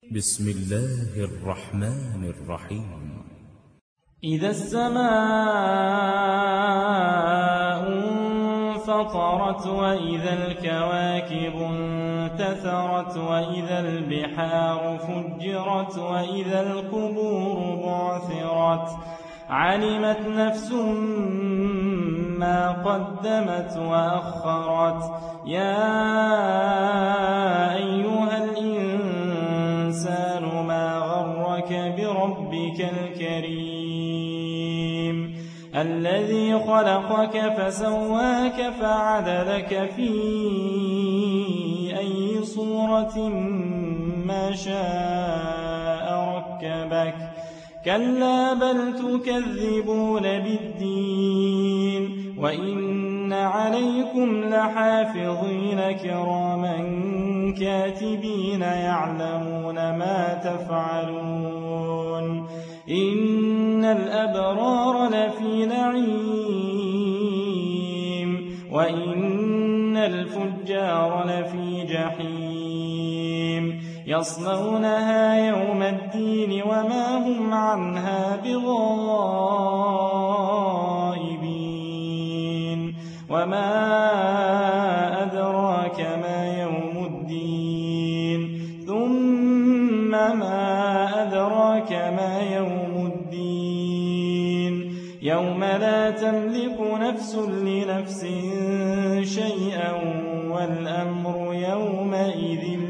بسم الله الرحمن الرحيم. إذا السماء انفطرت وإذا الكواكب انتثرت وإذا البحار فجرت وإذا القبور بعثرت علمت نفس ما قدمت وأخرت يا أيها الإنسان ما غرك بربك الكريم الذي خلقك فسواك فعدلك في أي صورة ما شاء ركبك كلا بل تكذبون بالدين وإن عليكم لحافظين كراما كاتبين يعلمون ما تفعلون إن الأبرار لفي نعيم وإن الفجار لفي جحيم يصلونها يوم الدين وما هم عنها بغائبين وما أدراك ما يوم الدين ثم ما أدراك ما يوم الدين يوم لا تملك نفس لنفس شيئا والأمر يومئذ